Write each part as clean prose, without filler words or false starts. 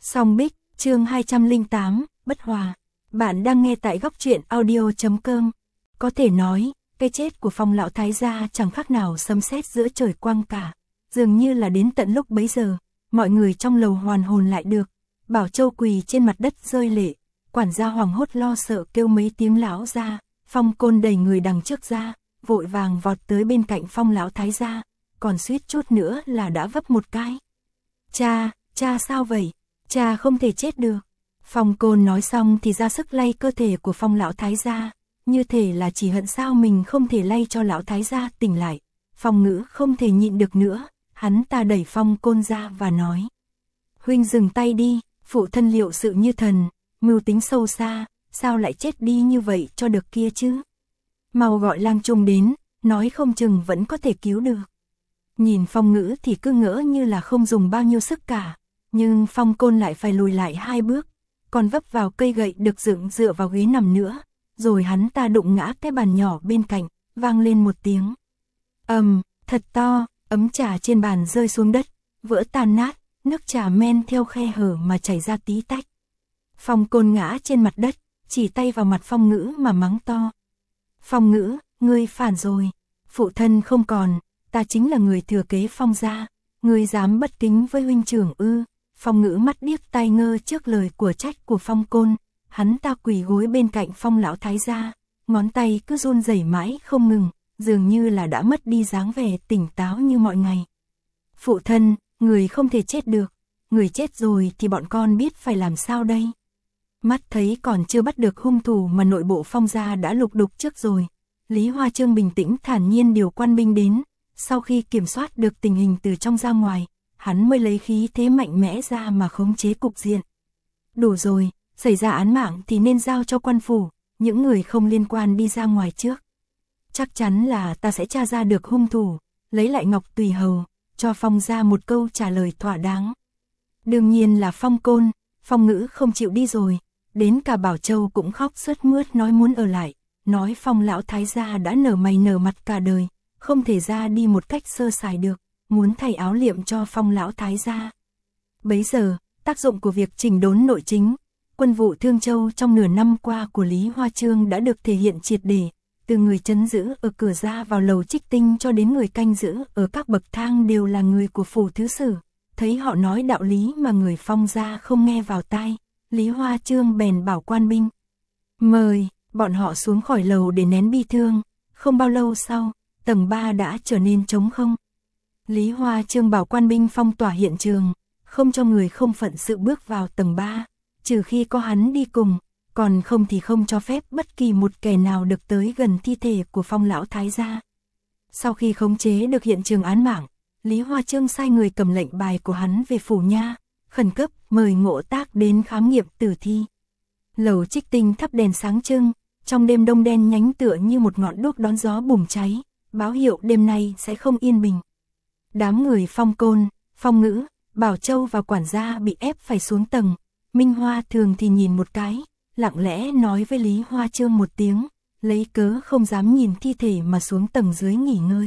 Song Bích, chương 208, Bất Hòa. Bạn đang nghe tại góc truyện audio.com. Có thể nói, cái chết của Phong lão thái gia chẳng khác nào sấm sét giữa trời quang cả. Dường như là đến tận lúc bấy giờ, mọi người trong lầu hoàn hồn lại được. Bảo Châu quỳ trên mặt đất rơi lệ, quản gia hoảng hốt lo sợ kêu mấy tiếng lão ra. Phong Côn đẩy người đằng trước ra, vội vàng vọt tới bên cạnh Phong lão thái gia, còn suýt chút nữa là đã vấp một cái. Cha sao vậy? Cha không thể chết được. Phong Côn nói xong thì ra sức lay cơ thể của Phong lão thái gia, như thể là chỉ hận sao mình không thể lay cho lão thái gia tỉnh lại. Phong Ngữ không thể nhịn được nữa, hắn ta đẩy Phong Côn ra và nói: "Huynh dừng tay đi, phụ thân liệu sự như thần, mưu tính sâu xa, sao lại chết đi như vậy cho được kia chứ? Mau gọi lang trung đến, nói không chừng vẫn có thể cứu được." Nhìn Phong Ngữ thì cứ ngỡ như là không dùng bao nhiêu sức cả, nhưng Phong Côn lại phải lùi lại 2 bước, còn vấp vào cây gậy được dựng dựa vào ghế nằm nữa, rồi hắn ta đụng ngã cái bàn nhỏ bên cạnh, vang lên một tiếng thật to, ấm trà trên bàn rơi xuống đất, vỡ tan nát, nước trà men theo khe hở mà chảy ra tí tách. Phong Côn ngã trên mặt đất, chỉ tay vào mặt Phong Ngữ mà mắng to: "Phong Ngữ, ngươi phản rồi, phụ thân không còn, ta chính là người thừa kế Phong gia, ngươi dám bất kính với huynh trưởng ư?" Phong Ngữ mắt điếc tai ngơ trước lời của trách của Phong Côn, hắn ta quỳ gối bên cạnh Phong lão thái gia, ngón tay cứ run rẩy mãi không ngừng, dường như là đã mất đi dáng vẻ tỉnh táo như mọi ngày. "Phụ thân, người không thể chết được, người chết rồi thì bọn con biết phải làm sao đây?" Mắt thấy còn chưa bắt được hung thủ mà nội bộ Phong gia đã lục đục trước rồi, Lý Hoa Chương bình tĩnh thản nhiên điều quan binh đến, sau khi kiểm soát được tình hình từ trong ra ngoài, hắn mới lấy khí thế mạnh mẽ ra mà khống chế cục diện. "Đủ rồi, xảy ra án mạng thì nên giao cho quan phủ, những người không liên quan đi ra ngoài trước. Chắc chắn là ta sẽ tra ra được hung thủ, lấy lại Ngọc Tùy Hầu, cho Phong gia một câu trả lời thỏa đáng." Đương nhiên là Phong Côn, Phong Ngữ không chịu đi rồi, đến cả Bảo Châu cũng khóc sướt mướt nói muốn ở lại, nói Phong lão thái gia đã nở mày nở mặt cả đời, không thể ra đi một cách sơ sài được, muốn thay áo liệm cho Phong lão thái gia. Bấy giờ, tác dụng của việc chỉnh đốn nội chính, quân vụ Thương Châu trong nửa năm qua của Lý Hoa Chương đã được thể hiện triệt để, từ người trấn giữ ở cửa ra vào lầu Trích Tinh cho đến người canh giữ ở các bậc thang đều là người của phủ thứ sử. Thấy họ nói đạo lý mà người Phong gia không nghe vào tai, Lý Hoa Chương bèn bảo quan binh: "Mời." Bọn họ xuống khỏi lầu để nén bi thương. Không bao lâu sau, tầng 3 đã trở nên trống không. Lý Hoa Chương bảo quan binh phong tỏa hiện trường, không cho người không phận sự bước vào tầng 3, trừ khi có hắn đi cùng, còn không thì không cho phép bất kỳ một kẻ nào được tới gần thi thể của Phong lão thái gia. Sau khi khống chế được hiện trường án mạng, Lý Hoa Chương sai người cầm lệnh bài của hắn về phủ nha, khẩn cấp mời Ngộ Tác đến khám nghiệm tử thi. Lầu Trích Tinh thắp đèn sáng trưng, trong đêm đông đen nhánh tựa như một ngọn đuốc đón gió bùng cháy, báo hiệu đêm nay sẽ không yên bình. Đám người Phong Côn, Phong Ngữ, Bảo Châu và quản gia bị ép phải xuống tầng. Minh Hoa Thường thì nhìn một cái, lặng lẽ nói với Lý Hoa Chương một tiếng, lấy cớ không dám nhìn thi thể mà xuống tầng dưới nghỉ ngơi.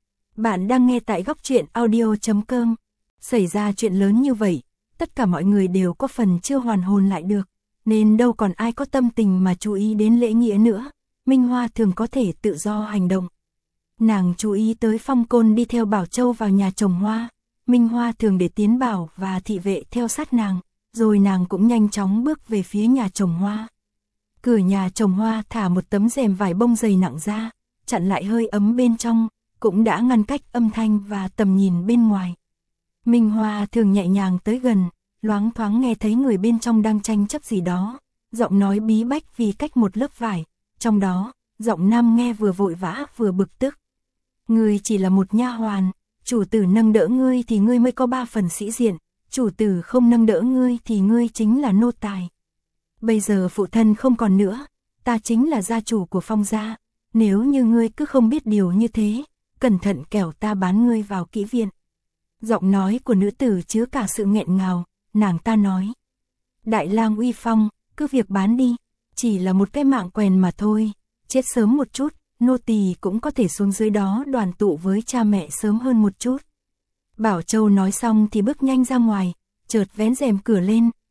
Bạn đang nghe tại góc truyện audio.com. Xảy ra chuyện lớn như vậy, tất cả mọi người đều có phần chưa hoàn hồn lại được, nên đâu còn ai có tâm tình mà chú ý đến lễ nghĩa nữa. Minh Hoa Thường có thể tự do hành động. Nàng chú ý tới Phong Côn đi theo Bảo Châu vào nhà trồng hoa, Minh Hoa Thường để Tiến Bảo và thị vệ theo sát nàng, rồi nàng cũng nhanh chóng bước về phía nhà trồng hoa. Cửa nhà trồng hoa thả một tấm rèm vải bông dày nặng ra, chặn lại hơi ấm bên trong, cũng đã ngăn cách âm thanh và tầm nhìn bên ngoài. Minh Hoa Thường nhẹ nhàng tới gần, loáng thoáng nghe thấy người bên trong đang tranh chấp gì đó, giọng nói bí bách vì cách một lớp vải, trong đó, giọng nam nghe vừa vội vã vừa bực tức. "Ngươi chỉ là một nha hoàn, chủ tử nâng đỡ ngươi thì ngươi mới có 3 phần sĩ diện, chủ tử không nâng đỡ ngươi thì ngươi chính là nô tài. Bây giờ phụ thân không còn nữa, ta chính là gia chủ của Phong gia, nếu như ngươi cứ không biết điều như thế, cẩn thận kẻo ta bán ngươi vào kỹ viện." Giọng nói của nữ tử chứa cả sự nghẹn ngào, nàng ta nói: "Đại lang uy phong, cứ việc bán đi, chỉ là một cái mạng quèn mà thôi, chết sớm một chút, nô tỳ cũng có thể xuống dưới đó đoàn tụ với cha mẹ sớm hơn một chút." Bảo Châu nói xong thì bước nhanh ra ngoài, chợt vén rèm cửa lên,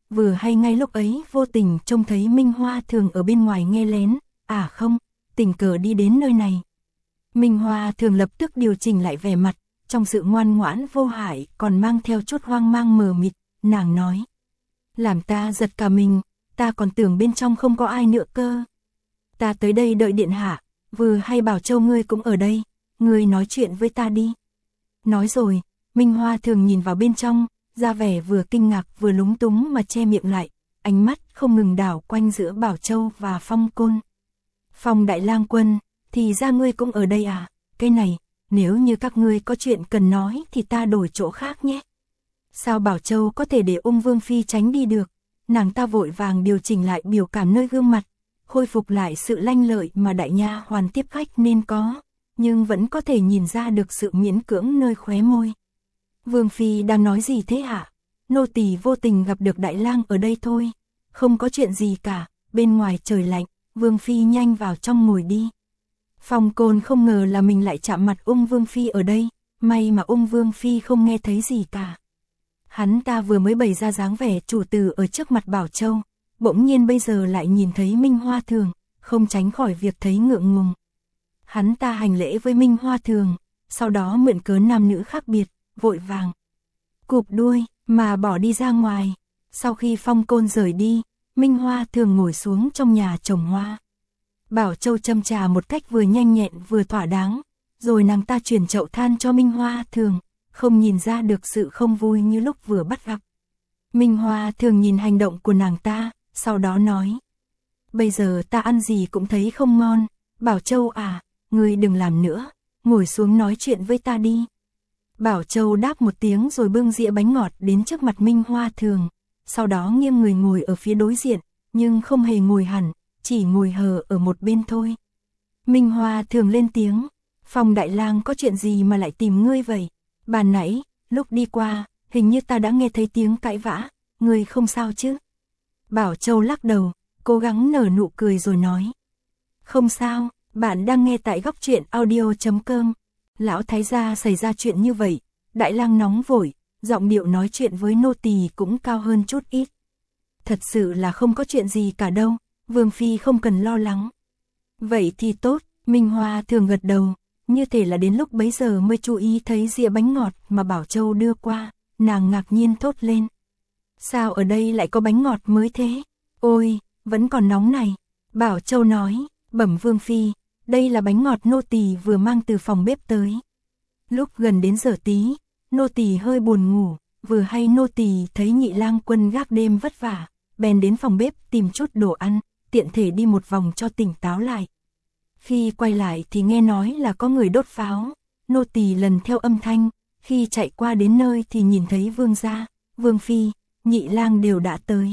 vừa hay ngay lúc ấy vô tình trông thấy Minh Hoa Thường ở bên ngoài nghe lén, à không, tình cờ đi đến nơi này. Minh Hoa Thường lập tức điều chỉnh lại vẻ mặt, trong sự ngoan ngoãn vô hại còn mang theo chút hoang mang mờ mịt, nàng nói. Làm ta giật cả mình, ta còn tưởng bên trong không có ai nữa cơ. Ta tới đây đợi điện hạ, vừa hay Bảo Châu ngươi cũng ở đây, ngươi nói chuyện với ta đi. Nói rồi, Minh Hoa Thường nhìn vào bên trong, ra vẻ vừa kinh ngạc vừa lúng túng mà che miệng lại, ánh mắt không ngừng đảo quanh giữa Bảo Châu và Phong Côn. Phong đại lang quân, thì ra ngươi cũng ở đây à, cái này, nếu như các ngươi có chuyện cần nói thì ta đổi chỗ khác nhé. Sao Bảo Châu có thể để Ung Vương Phi tránh đi được, nàng ta vội vàng điều chỉnh lại biểu cảm nơi gương mặt, khôi phục lại sự lanh lợi mà đại nha hoàn tiếp khách nên có, nhưng vẫn có thể nhìn ra được sự miễn cưỡng nơi khóe môi. Vương Phi đang nói gì thế hả? Nô tỳ vô tình gặp được đại lang ở đây thôi, không có chuyện gì cả, bên ngoài trời lạnh, Vương Phi nhanh vào trong ngồi đi. Phong Côn không ngờ là mình lại chạm mặt Ung Vương Phi ở đây, may mà Ung Vương Phi không nghe thấy gì cả. Hắn ta vừa mới bày ra dáng vẻ chủ tử ở trước mặt Bảo Châu, bỗng nhiên bây giờ lại nhìn thấy Minh Hoa Thường, không tránh khỏi việc thấy ngượng ngùng. Hắn ta hành lễ với Minh Hoa Thường, sau đó mượn cớ nam nữ khác biệt, vội vàng cụp đuôi mà bỏ đi ra ngoài. Sau khi Phong Côn rời đi, Minh Hoa Thường ngồi xuống trong nhà trồng hoa. Bảo Châu châm trà một cách vừa nhanh nhẹn vừa thỏa đáng, rồi nàng ta chuyển chậu than cho Minh Hoa Thường, không nhìn ra được sự không vui như lúc vừa bắt gặp. Minh Hoa Thường nhìn hành động của nàng ta, sau đó nói. Bây giờ ta ăn gì cũng thấy không ngon, Bảo Châu à, ngươi đừng làm nữa, ngồi xuống nói chuyện với ta đi. Bảo Châu đáp một tiếng rồi bưng dĩa bánh ngọt đến trước mặt Minh Hoa Thường, sau đó nghiêng người ngồi ở phía đối diện, nhưng không hề ngồi hẳn, chỉ ngồi hờ ở một bên thôi. Minh Hoa Thường lên tiếng, Phong đại lang có chuyện gì mà lại tìm ngươi vậy? Ban nãy, lúc đi qua, hình như ta đã nghe thấy tiếng cãi vã, ngươi không sao chứ? Bảo Châu lắc đầu, cố gắng nở nụ cười rồi nói. Không sao, bạn đang nghe tại góc truyện audio.com. Lão thái gia xảy ra chuyện như vậy, đại lang nóng vội, giọng điệu nói chuyện với nô tỳ cũng cao hơn chút ít. Thật sự là không có chuyện gì cả đâu, Vương Phi không cần lo lắng. Vậy thì tốt, Minh Hoa Thường gật đầu, như thể là đến lúc bấy giờ mới chú ý thấy dĩa bánh ngọt mà Bảo Châu đưa qua, nàng ngạc nhiên thốt lên. Sao ở đây lại có bánh ngọt mới thế? Ôi, vẫn còn nóng này. Bảo Châu nói, bẩm Vương Phi, đây là bánh ngọt nô tỳ vừa mang từ phòng bếp tới. Lúc gần đến giờ tí, nô tỳ hơi buồn ngủ, vừa hay nô tỳ thấy nhị lang quân gác đêm vất vả, bèn đến phòng bếp tìm chút đồ ăn, tiện thể đi một vòng cho tỉnh táo lại. Khi quay lại thì nghe nói là có người đốt pháo, nô tỳ lần theo âm thanh, khi chạy qua đến nơi thì nhìn thấy Vương gia, Vương Phi, nhị lang đều đã tới.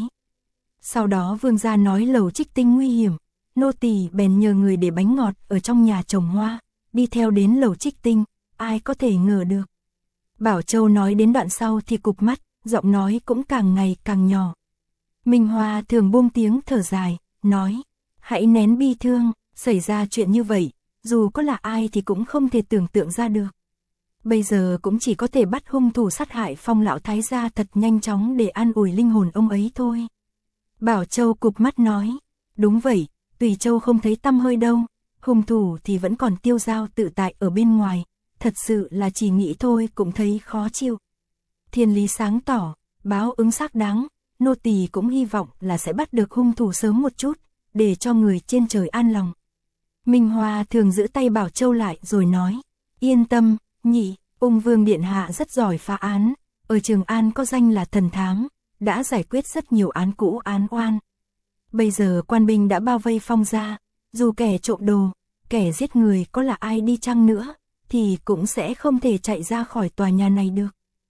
Sau đó Vương gia nói lầu Trích Tinh nguy hiểm, nô tỳ bèn nhờ người để bánh ngọt ở trong nhà trồng hoa, đi theo đến lầu Trích Tinh, ai có thể ngờ được. Bảo Châu nói đến đoạn sau thì cụp mắt, giọng nói cũng càng ngày càng nhỏ. Minh Hoa Thường buông tiếng thở dài, nói, hãy nén bi thương, xảy ra chuyện như vậy, dù có là ai thì cũng không thể tưởng tượng ra được. Bây giờ cũng chỉ có thể bắt hung thủ sát hại Phong lão thái gia thật nhanh chóng để an ủi linh hồn ông ấy thôi. Bảo Châu cụp mắt nói, đúng vậy, Tùy Châu không thấy tăm hơi đâu, hung thủ thì vẫn còn tiêu dao tự tại ở bên ngoài, thật sự là chỉ nghĩ thôi cũng thấy khó chịu. Thiên lý sáng tỏ, báo ứng xác đáng, nô tỳ cũng hy vọng là sẽ bắt được hung thủ sớm một chút, để cho người trên trời an lòng. Minh Hoa Thường giữ tay Bảo Châu lại rồi nói, yên tâm, nhị, Ung Vương điện hạ rất giỏi phá án, ở Trường An có danh là thần thám, đã giải quyết rất nhiều án cũ án oan. Bây giờ quan binh đã bao vây Phong gia, dù kẻ trộm đồ, kẻ giết người có là ai đi chăng nữa, thì cũng sẽ không thể chạy ra khỏi tòa nhà này được.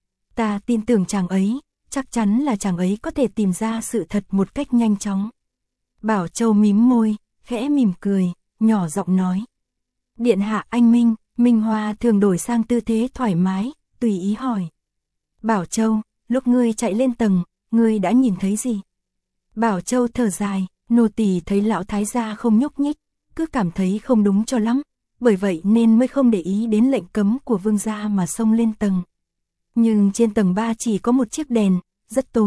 Ta tin tưởng chàng ấy, chắc chắn là chàng ấy có thể tìm ra sự thật một cách nhanh chóng. Bảo Châu mím môi, khẽ mỉm cười, nhỏ giọng nói. Điện hạ anh Minh, Minh Hoa Thường đổi sang tư thế thoải mái, tùy ý hỏi. Bảo Châu, lúc ngươi chạy lên tầng, ngươi đã nhìn thấy gì? Bảo Châu thở dài, nô tỳ thấy lão thái gia không nhúc nhích, cứ cảm thấy không đúng cho lắm, bởi vậy nên mới không để ý đến lệnh cấm của vương gia mà xông lên tầng. Nhưng trên tầng 3 chỉ có một chiếc đèn, rất tối,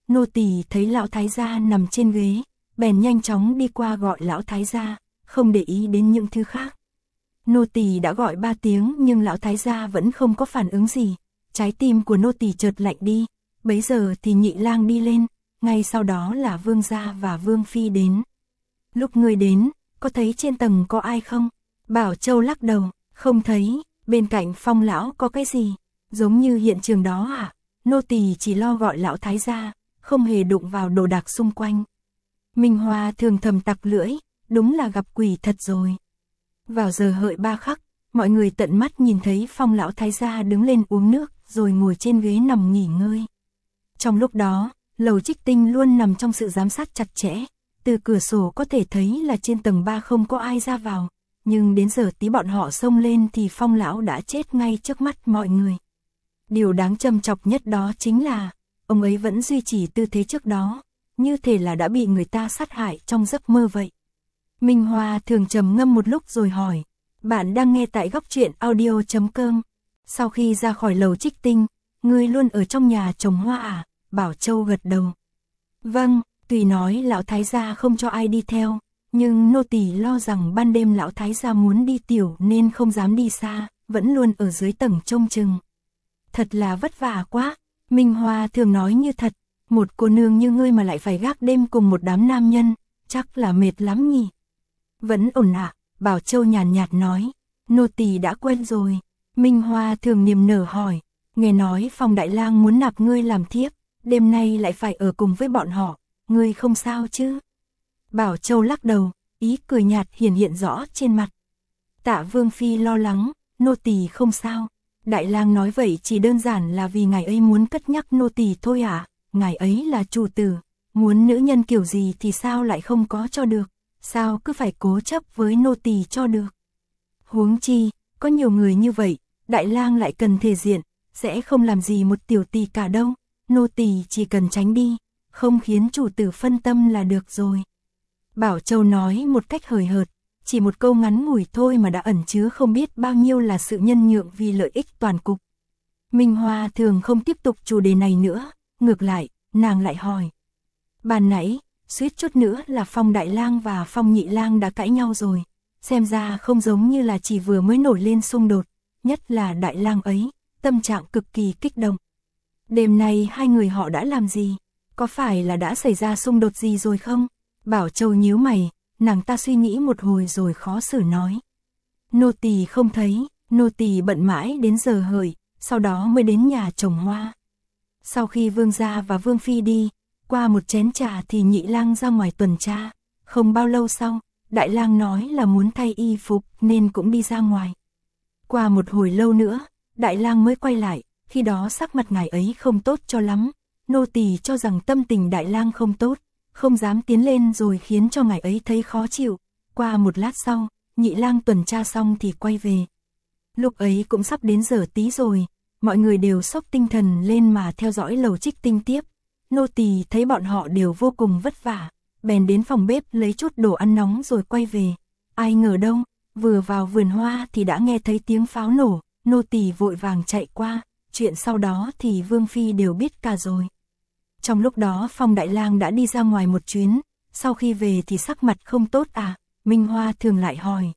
Nô tỳ thấy lão thái gia nằm trên ghế, bèn nhanh chóng đi qua gọi lão thái gia, không để ý đến những thứ khác. Nô tỳ đã gọi 3 tiếng nhưng lão thái gia vẫn không có phản ứng gì. Trái tim của nô tỳ chợt lạnh đi. Bấy giờ thì Nhị Lang đi lên, ngay sau đó là Vương gia và Vương phi đến. Lúc người đến, có thấy trên tầng có ai không? Bảo Châu lắc đầu, không thấy. Bên cạnh Phong lão có cái gì? Giống như hiện trường đó à? Nô tỳ chỉ lo gọi lão thái gia, không hề đụng vào đồ đạc xung quanh. Minh Hoa thường thầm tặc lưỡi, đúng là gặp quỷ thật rồi. Vào giờ hợi 3 khắc, mọi người tận mắt nhìn thấy Phong lão thái gia đứng lên uống nước, rồi ngồi trên ghế nằm nghỉ ngơi. Trong lúc đó, Lầu Trích Tinh luôn nằm trong sự giám sát chặt chẽ. Từ cửa sổ có thể thấy là trên tầng 3 không có ai ra vào, nhưng đến giờ tí bọn họ xông lên thì Phong lão đã chết ngay trước mắt mọi người. Điều đáng châm chọc nhất đó chính là, ông ấy vẫn duy trì tư thế trước đó, như thể là đã bị người ta sát hại trong giấc mơ vậy. Minh Hoa thường trầm ngâm một lúc rồi hỏi, bạn đang nghe tại góc truyện audio.com. Sau khi ra khỏi Lầu Trích Tinh, ngươi luôn ở trong nhà trồng hoa à? Bảo Châu gật đầu. Vâng, tuy nói lão thái gia không cho ai đi theo, nhưng nô tỳ lo rằng ban đêm lão thái gia muốn đi tiểu nên không dám đi xa, vẫn luôn ở dưới tầng trông chừng. Thật là vất vả quá, Minh Hoa thường nói như thật, một cô nương như ngươi mà lại phải gác đêm cùng một đám nam nhân, chắc là mệt lắm nhỉ. Vẫn ổn ạ, Bảo Châu nhàn nhạt nói, nô tỳ đã quen rồi. Minh Hoa thường niềm nở hỏi, nghe nói Phong đại lang muốn nạp ngươi làm thiếp, đêm nay lại phải ở cùng với bọn họ, ngươi không sao chứ? Bảo Châu lắc đầu, ý cười nhạt hiện rõ trên mặt. Tạ Vương phi lo lắng, nô tỳ không sao. Đại lang nói vậy chỉ đơn giản là vì ngài ấy muốn cất nhắc nô tỳ thôi à? Ngài ấy là chủ tử, muốn nữ nhân kiểu gì thì sao lại không có cho được? Sao cứ phải cố chấp với nô tỳ cho được? Huống chi, có nhiều người như vậy, đại lang lại cần thể diện, sẽ không làm gì một tiểu tỳ cả đâu. Nô tỳ chỉ cần tránh đi, không khiến chủ tử phân tâm là được rồi. Bảo Châu nói một cách hời hợt, chỉ một câu ngắn ngủi thôi mà đã ẩn chứa không biết bao nhiêu là sự nhân nhượng vì lợi ích toàn cục. Minh Hoa thường không tiếp tục chủ đề này nữa, ngược lại, nàng lại hỏi. Ban nãy, suýt chút nữa là Phong đại lang và Phong nhị lang đã cãi nhau rồi, xem ra không giống như là chỉ vừa mới nổi lên xung đột, nhất là đại lang ấy, tâm trạng cực kỳ kích động. Đêm nay hai người họ đã làm gì? Có phải là đã xảy ra xung đột gì rồi không? Bảo Châu nhíu mày, nàng ta suy nghĩ một hồi rồi khó xử nói. Nô tỳ không thấy, nô tỳ bận mãi đến giờ hợi, sau đó mới đến nhà trồng hoa. Sau khi Vương gia và Vương phi đi, qua một chén trà thì Nhị lang ra ngoài tuần tra. Không bao lâu sau, Đại lang nói là muốn thay y phục nên cũng đi ra ngoài. Qua một hồi lâu nữa, Đại lang mới quay lại, khi đó sắc mặt ngài ấy không tốt cho lắm. Nô tỳ cho rằng tâm tình Đại lang không tốt, không dám tiến lên rồi khiến cho ngài ấy thấy khó chịu. Qua một lát sau, Nhị lang tuần tra xong thì quay về. Lúc ấy cũng sắp đến giờ tí rồi, mọi người đều sốc tinh thần lên mà theo dõi Lầu Trích Tinh tiếp. Nô tỳ thấy bọn họ đều vô cùng vất vả, bèn đến phòng bếp lấy chút đồ ăn nóng rồi quay về. Ai ngờ đâu, vừa vào vườn hoa thì đã nghe thấy tiếng pháo nổ, nô tỳ vội vàng chạy qua, chuyện sau đó thì Vương phi đều biết cả rồi. Trong lúc đó Phong đại lang đã đi ra ngoài một chuyến, sau khi về thì sắc mặt không tốt à? Minh Hoa thường lại hỏi.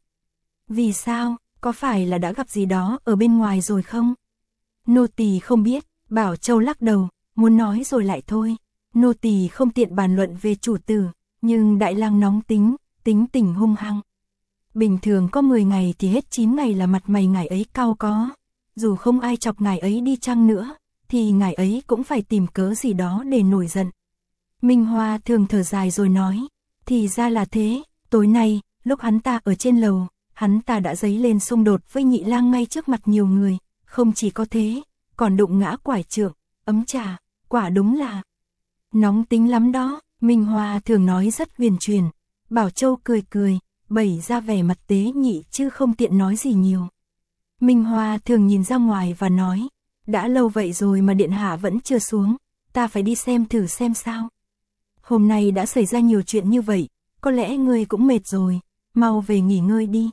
Vì sao, có phải là đã gặp gì đó ở bên ngoài rồi không? Nô tỳ không biết, Bảo Châu lắc đầu, muốn nói rồi lại thôi. Nô tỳ không tiện bàn luận về chủ tử, nhưng đại lang nóng tính, tính tình hung hăng. Bình thường có 10 ngày thì hết 9 ngày là mặt mày ngài ấy cau có. Dù không ai chọc ngài ấy đi chăng nữa, thì ngài ấy cũng phải tìm cớ gì đó để nổi giận. Minh Hoa thường thở dài rồi nói, thì ra là thế, tối nay, lúc hắn ta ở trên lầu, hắn ta đã giấy lên xung đột với Nhị lang ngay trước mặt nhiều người, không chỉ có thế, còn đụng ngã quải trượng, ấm trà, quả đúng là nóng tính lắm đó. Minh Hoa thường nói rất huyền truyền. Bảo Châu cười cười, bày ra vẻ mặt tế nhị chứ không tiện nói gì nhiều. Minh Hoa thường nhìn ra ngoài và nói, đã lâu vậy rồi mà điện hạ vẫn chưa xuống, ta phải đi xem thử xem sao. Hôm nay đã xảy ra nhiều chuyện như vậy, có lẽ ngươi cũng mệt rồi, mau về nghỉ ngơi đi.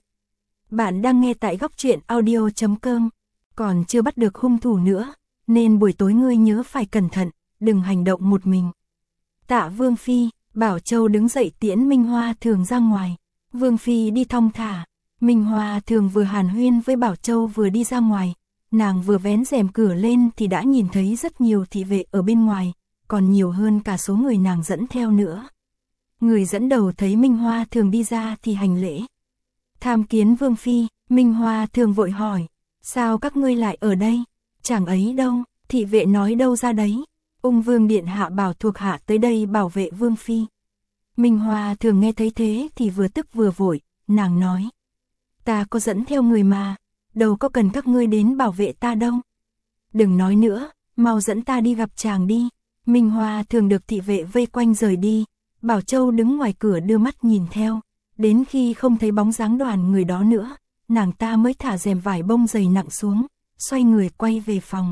Bạn đang nghe tại góc truyện audio.com, còn chưa bắt được hung thủ nữa, nên buổi tối ngươi nhớ phải cẩn thận, đừng hành động một mình. Tạ Vương Phi. Bảo Châu đứng dậy tiễn Minh Hoa Thường ra ngoài. Vương Phi đi thong thả. Minh Hoa Thường vừa hàn huyên với Bảo Châu vừa đi ra ngoài. Nàng vừa vén rèm cửa lên thì đã nhìn thấy rất nhiều thị vệ ở bên ngoài, còn nhiều hơn cả số người nàng dẫn theo nữa. Người dẫn đầu thấy Minh Hoa Thường đi ra thì hành lễ. Tham kiến Vương Phi. Minh Hoa Thường vội hỏi, sao các ngươi lại ở đây? Chàng ấy đâu? Thị vệ nói đâu ra đấy. Ung Vương điện hạ bảo thuộc hạ tới đây bảo vệ Vương Phi. Minh Hoa Thường nghe thấy thế thì vừa tức vừa vội, nàng nói. Ta có dẫn theo người mà, đâu có cần các ngươi đến bảo vệ ta đâu. Đừng nói nữa, mau dẫn ta đi gặp chàng đi. Minh Hoa Thường được thị vệ vây quanh rời đi. Bảo Châu đứng ngoài cửa đưa mắt nhìn theo. Đến khi không thấy bóng dáng đoàn người đó nữa, nàng ta mới thả rèm vải bông dày nặng xuống, xoay người quay về phòng.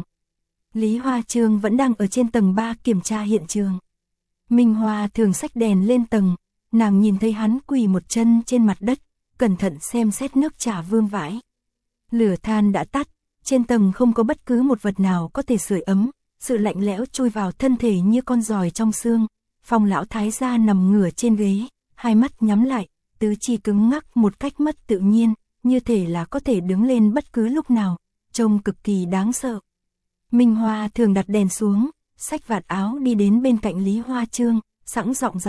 Lý Hoa Trương vẫn đang ở trên tầng 3 kiểm tra hiện trường. Minh Hoa Thường xách đèn lên tầng, nàng nhìn thấy hắn quỳ một chân trên mặt đất, cẩn thận xem xét nước trà vương vãi. Lửa than đã tắt, trên tầng không có bất cứ một vật nào có thể sưởi ấm, sự lạnh lẽo chui vào thân thể như con giòi trong xương. Phong lão thái gia nằm ngửa trên ghế, hai mắt nhắm lại, tứ chi cứng ngắc một cách mất tự nhiên, như thể là có thể đứng lên bất cứ lúc nào, trông cực kỳ đáng sợ. Minh Hoa Thường đặt đèn xuống, xách vạt áo đi đến bên cạnh Lý Hoa Trương, sẵn giọng.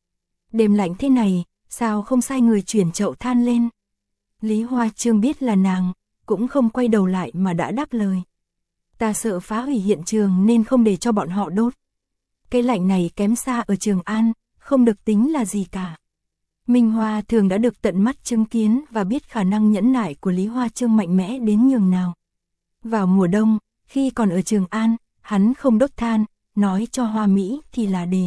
Đêm lạnh thế này, sao không sai người chuyển chậu than lên? Lý Hoa Trương biết là nàng, cũng không quay đầu lại mà đã đáp lời. Ta sợ phá hủy hiện trường nên không để cho bọn họ đốt. Cái lạnh này kém xa ở Trường An, không được tính là gì cả. Minh Hoa Thường đã được tận mắt chứng kiến và biết khả năng nhẫn nại của Lý Hoa Trương mạnh mẽ đến nhường nào. Vào mùa đông, khi còn ở Trường An, hắn không đốt than, nói cho Hoa Mỹ thì là để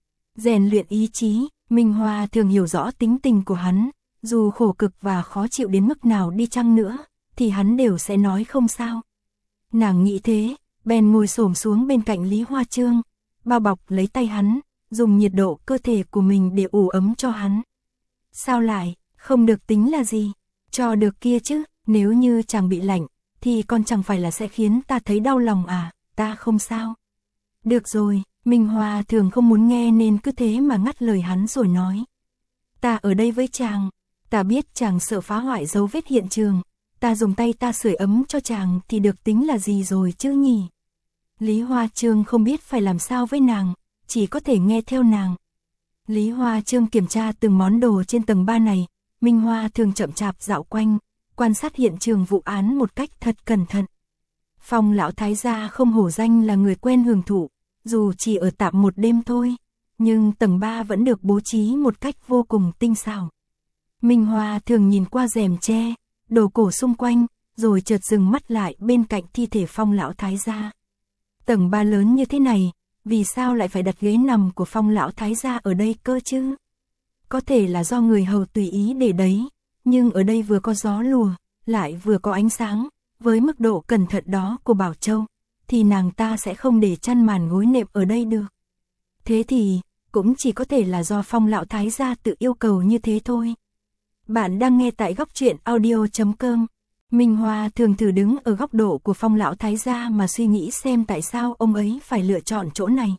rèn luyện ý chí. Minh Hoa Thường hiểu rõ tính tình của hắn, dù khổ cực và khó chịu đến mức nào đi chăng nữa, thì hắn đều sẽ nói không sao. Nàng nghĩ thế, bèn ngồi xổm xuống bên cạnh Lý Hoa Trương, bao bọc lấy tay hắn, dùng nhiệt độ cơ thể của mình để ủ ấm cho hắn. Sao lại, không được tính là gì, cho được kia chứ, nếu như chàng bị lạnh, thì còn chẳng phải là sẽ khiến ta thấy đau lòng à, ta không sao. Được rồi, Minh Hoa Thường không muốn nghe nên cứ thế mà ngắt lời hắn rồi nói. Ta ở đây với chàng, ta biết chàng sợ phá hoại dấu vết hiện trường, ta dùng tay ta sưởi ấm cho chàng thì được tính là gì rồi chứ nhỉ. Lý Hoa Trương không biết phải làm sao với nàng, chỉ có thể nghe theo nàng. Lý Hoa Trương kiểm tra từng món đồ trên tầng 3 này, Minh Hoa Thường chậm chạp dạo quanh, quan sát hiện trường vụ án một cách thật cẩn thận. Phong lão thái gia không hổ danh là người quen hưởng thụ, dù chỉ ở tạm một đêm thôi, nhưng tầng 3 vẫn được bố trí một cách vô cùng tinh xảo. Minh Hoa Thường nhìn qua rèm tre, đồ cổ xung quanh, rồi chợt dừng mắt lại bên cạnh thi thể Phong lão thái gia. Tầng 3 lớn như thế này, vì sao lại phải đặt ghế nằm của Phong lão thái gia ở đây cơ chứ? Có thể là do người hầu tùy ý để đấy, nhưng ở đây vừa có gió lùa, lại vừa có ánh sáng, với mức độ cẩn thận đó của Bảo Châu, thì nàng ta sẽ không để chăn màn gối nệm ở đây được. Thế thì, cũng chỉ có thể là do Phong lão thái gia tự yêu cầu như thế thôi. Bạn đang nghe tại góc truyện audio.com. Minh Hoa Thường thử đứng ở góc độ của Phong lão thái gia mà suy nghĩ xem tại sao ông ấy phải lựa chọn chỗ này.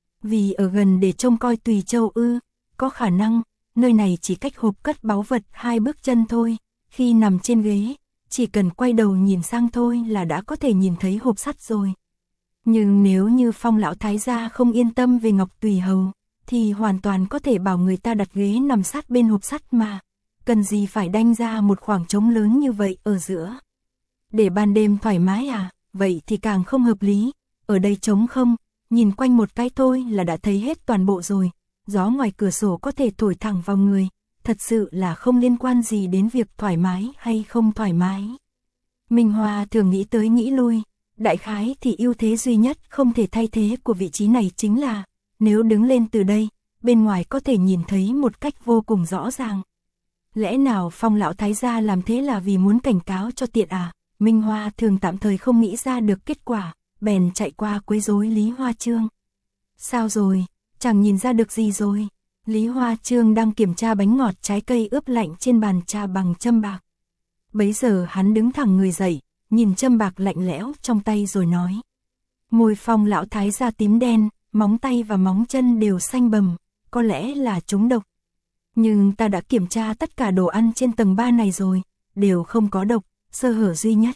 Vì ở gần để trông coi Tùy Châu ư? Có khả năng, nơi này chỉ cách hộp cất báu vật 2 bước chân thôi, khi nằm trên ghế, chỉ cần quay đầu nhìn sang thôi là đã có thể nhìn thấy hộp sắt rồi. Nhưng nếu như Phong lão thái gia không yên tâm về Ngọc Tùy Hầu, thì hoàn toàn có thể bảo người ta đặt ghế nằm sát bên hộp sắt mà. Cần gì phải đanh ra một khoảng trống lớn như vậy ở giữa? Để ban đêm thoải mái à? Vậy thì càng không hợp lý. Ở đây trống không, nhìn quanh một cái thôi là đã thấy hết toàn bộ rồi. Gió ngoài cửa sổ có thể thổi thẳng vào người. Thật sự là không liên quan gì đến việc thoải mái hay không thoải mái. Minh Hoa thường nghĩ tới nghĩ lui. Đại khái thì ưu thế duy nhất không thể thay thế của vị trí này chính là, nếu đứng lên từ đây, bên ngoài có thể nhìn thấy một cách vô cùng rõ ràng. Lẽ nào Phong lão thái gia làm thế là vì muốn cảnh cáo cho tiện à? Minh Hoa thường tạm thời không nghĩ ra được kết quả, bèn chạy qua quấy rối Lý Hoa Trương. Sao rồi, chẳng nhìn ra được gì rồi? Lý Hoa Trương đang kiểm tra bánh ngọt trái cây ướp lạnh trên bàn trà bằng châm bạc. Bấy giờ hắn đứng thẳng người dậy, nhìn châm bạc lạnh lẽo trong tay rồi nói. Môi Phong lão thái gia tím đen, móng tay và móng chân đều xanh bầm, có lẽ là trúng độc. Nhưng ta đã kiểm tra tất cả đồ ăn trên tầng 3 này rồi, đều không có độc, sơ hở duy nhất.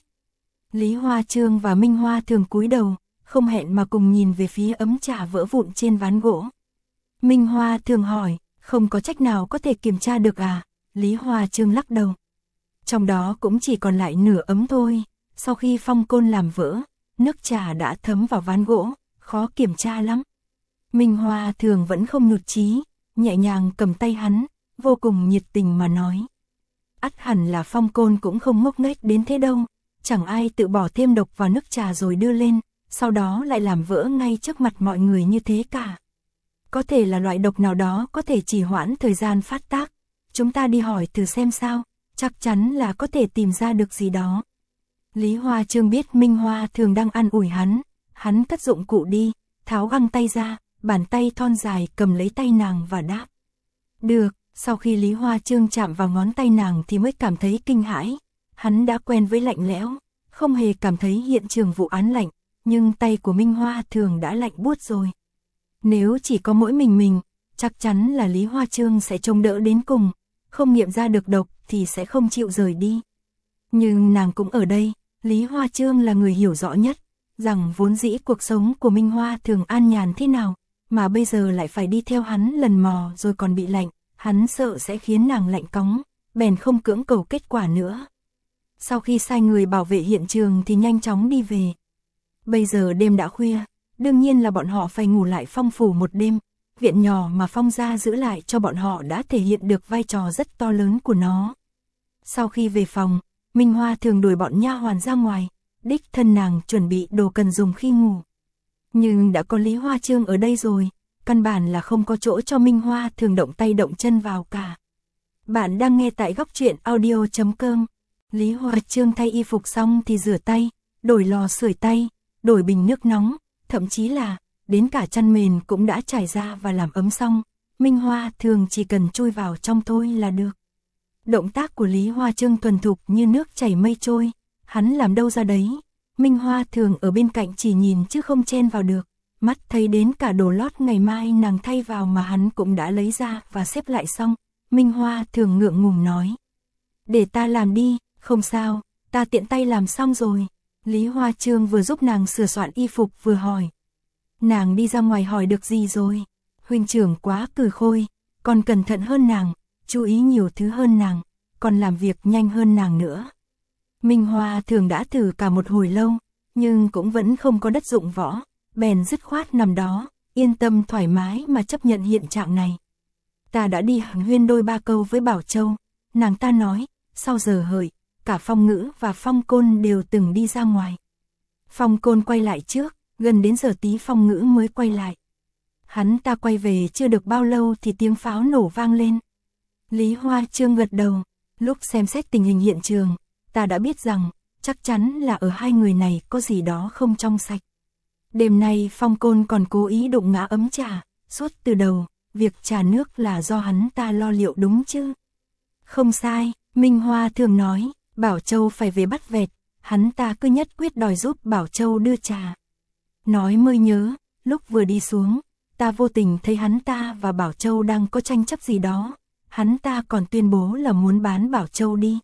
Lý Hoa Chương và Minh Hoa Thường cúi đầu, không hẹn mà cùng nhìn về phía ấm trà vỡ vụn trên ván gỗ. Minh Hoa Thường hỏi, không có trách nào có thể kiểm tra được à? Lý Hoa Chương lắc đầu. Trong đó cũng chỉ còn lại nửa ấm thôi, sau khi phong côn làm vỡ, nước trà đã thấm vào ván gỗ, khó kiểm tra lắm. Minh Hoa Thường vẫn không nhụt chí, nhẹ nhàng cầm tay hắn, vô cùng nhiệt tình mà nói. Ắt hẳn là phong côn cũng không ngốc nghếch đến thế đâu, chẳng ai tự bỏ thêm độc vào nước trà rồi đưa lên, sau đó lại làm vỡ ngay trước mặt mọi người như thế cả. Có thể là loại độc nào đó có thể trì hoãn thời gian phát tác, chúng ta đi hỏi thử xem sao, chắc chắn là có thể tìm ra được gì đó. Lý Hoa Chương biết Minh Hoa Thường đang an ủi hắn cất dụng cụ đi, tháo găng tay ra, bàn tay thon dài cầm lấy tay nàng và đáp. Được, sau khi Lý Hoa Chương chạm vào ngón tay nàng thì mới cảm thấy kinh hãi, hắn đã quen với lạnh lẽo, không hề cảm thấy hiện trường vụ án lạnh, nhưng tay của Minh Hoa Thường đã lạnh buốt rồi. Nếu chỉ có mỗi mình, chắc chắn là Lý Hoa Chương sẽ chống đỡ đến cùng, không nghiệm ra được độc thì sẽ không chịu rời đi. Nhưng nàng cũng ở đây, Lý Hoa Chương là người hiểu rõ nhất, rằng vốn dĩ cuộc sống của Minh Hoa Thường an nhàn thế nào, mà bây giờ lại phải đi theo hắn lần mò rồi còn bị lạnh, hắn sợ sẽ khiến nàng lạnh cóng, bèn không cưỡng cầu kết quả nữa. Sau khi sai người bảo vệ hiện trường thì nhanh chóng đi về. Bây giờ đêm đã khuya, đương nhiên là bọn họ phải ngủ lại Phong phủ một đêm, viện nhỏ mà Phong gia giữ lại cho bọn họ đã thể hiện được vai trò rất to lớn của nó. Sau khi về phòng, Minh Hoa Thường đuổi bọn nha hoàn ra ngoài, đích thân nàng chuẩn bị đồ cần dùng khi ngủ. Nhưng đã có Lý Hoa Chương ở đây rồi, căn bản là không có chỗ cho Minh Hoa Thường động tay động chân vào cả. Bạn đang nghe tại góc truyện audio.com. Lý Hoa Chương thay y phục xong thì rửa tay, đổi lò sưởi tay, đổi bình nước nóng, thậm chí là đến cả chăn mền cũng đã trải ra và làm ấm xong. Minh Hoa Thường chỉ cần chui vào trong thôi là được. Động tác của Lý Hoa Chương thuần thục như nước chảy mây trôi, hắn làm đâu ra đấy. Minh Hoa Thường ở bên cạnh chỉ nhìn chứ không chen vào được, mắt thấy đến cả đồ lót ngày mai nàng thay vào mà hắn cũng đã lấy ra và xếp lại xong. Minh Hoa Thường ngượng ngùng nói. Để ta làm đi, không sao, ta tiện tay làm xong rồi. Lý Hoa Chương vừa giúp nàng sửa soạn y phục vừa hỏi. Nàng đi ra ngoài hỏi được gì rồi? Huynh trưởng quá cừ khôi, còn cẩn thận hơn nàng, chú ý nhiều thứ hơn nàng, còn làm việc nhanh hơn nàng nữa. Minh Hoa Thường đã thử cả một hồi lâu, nhưng cũng vẫn không có đất dụng võ, bèn dứt khoát nằm đó, yên tâm thoải mái mà chấp nhận hiện trạng này. Ta đã đi huyên đôi ba câu với Bảo Châu, nàng ta nói, sau giờ hợi, cả Phong Ngữ và Phong Côn đều từng đi ra ngoài. Phong Côn quay lại trước, gần đến giờ tí Phong Ngữ mới quay lại. Hắn ta quay về chưa được bao lâu thì tiếng pháo nổ vang lên. Lý Hoa Chương gật đầu, lúc xem xét tình hình hiện trường, ta đã biết rằng, chắc chắn là ở hai người này có gì đó không trong sạch. Đêm nay Phong Côn còn cố ý đụng ngã ấm trà, suốt từ đầu, việc trà nước là do hắn ta lo liệu đúng chứ? Không sai, Minh Hoa Thường nói, Bảo Châu phải về bắt vẹt, hắn ta cứ nhất quyết đòi giúp Bảo Châu đưa trà. Nói mới nhớ, lúc vừa đi xuống, ta vô tình thấy hắn ta và Bảo Châu đang có tranh chấp gì đó, hắn ta còn tuyên bố là muốn bán Bảo Châu đi.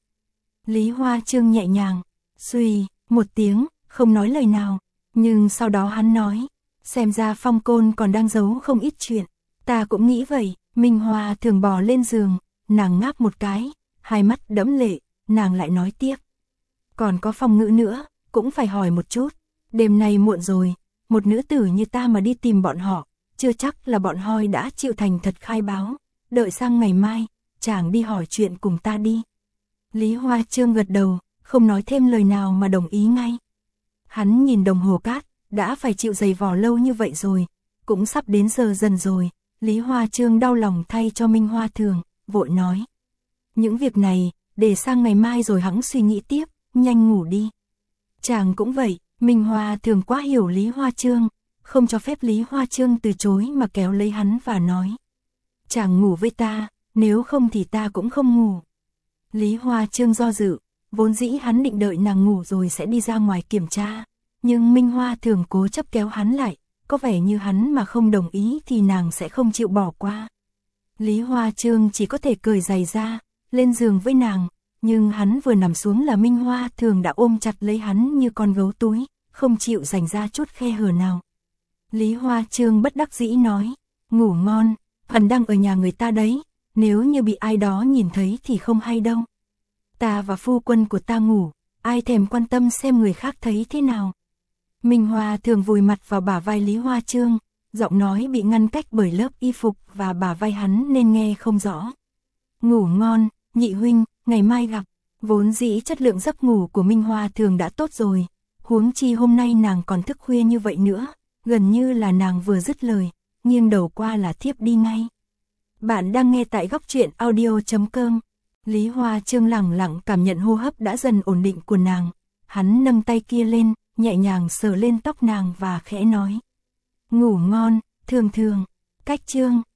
Lý Hoa Chương nhẹ nhàng, suy, một tiếng, không nói lời nào, nhưng sau đó hắn nói, xem ra Phong Côn còn đang giấu không ít chuyện, ta cũng nghĩ vậy. Minh Hoa Thường bò lên giường, nàng ngáp một cái, hai mắt đẫm lệ, nàng lại nói tiếp. Còn có Phong Ngữ nữa, cũng phải hỏi một chút, đêm nay muộn rồi, một nữ tử như ta mà đi tìm bọn họ, chưa chắc là bọn hoi đã chịu thành thật khai báo, đợi sang ngày mai, chàng đi hỏi chuyện cùng ta đi. Lý Hoa Chương gật đầu, không nói thêm lời nào mà đồng ý ngay. Hắn nhìn đồng hồ cát, đã phải chịu giày vò lâu như vậy rồi, cũng sắp đến giờ dần rồi. Lý Hoa Chương đau lòng thay cho Minh Hoa Thường, vội nói. Những việc này, để sang ngày mai rồi hẵng suy nghĩ tiếp, nhanh ngủ đi. Chàng cũng vậy, Minh Hoa Thường quá hiểu Lý Hoa Chương, không cho phép Lý Hoa Chương từ chối mà kéo lấy hắn và nói. Chàng ngủ với ta, nếu không thì ta cũng không ngủ. Lý Hoa Chương do dự, vốn dĩ hắn định đợi nàng ngủ rồi sẽ đi ra ngoài kiểm tra, nhưng Minh Hoa Thường cố chấp kéo hắn lại, có vẻ như hắn mà không đồng ý thì nàng sẽ không chịu bỏ qua. Lý Hoa Trương chỉ có thể cởi giày ra, lên giường với nàng, nhưng hắn vừa nằm xuống là Minh Hoa Thường đã ôm chặt lấy hắn như con gấu túi, không chịu dành ra chút khe hở nào. Lý Hoa Trương bất đắc dĩ nói, ngủ ngon, hắn đang ở nhà người ta đấy, nếu như bị ai đó nhìn thấy thì không hay đâu. Ta và phu quân của ta ngủ, ai thèm quan tâm xem người khác thấy thế nào. Minh Hoa Thường vùi mặt vào bả vai Lý Hoa Trương, giọng nói bị ngăn cách bởi lớp y phục và bả vai hắn nên nghe không rõ. Ngủ ngon, nhị huynh, ngày mai gặp. Vốn dĩ chất lượng giấc ngủ của Minh Hoa Thường đã tốt rồi, huống chi hôm nay nàng còn thức khuya như vậy nữa, gần như là nàng vừa dứt lời, nghiêng đầu qua là thiếp đi ngay. Bạn đang nghe tại góc truyện audio.com. Lý Hoa Trương lẳng lặng cảm nhận hô hấp đã dần ổn định của nàng, hắn nâng tay kia lên, nhẹ nhàng sờ lên tóc nàng và khẽ nói. Ngủ ngon, Thường Thường. Cách chương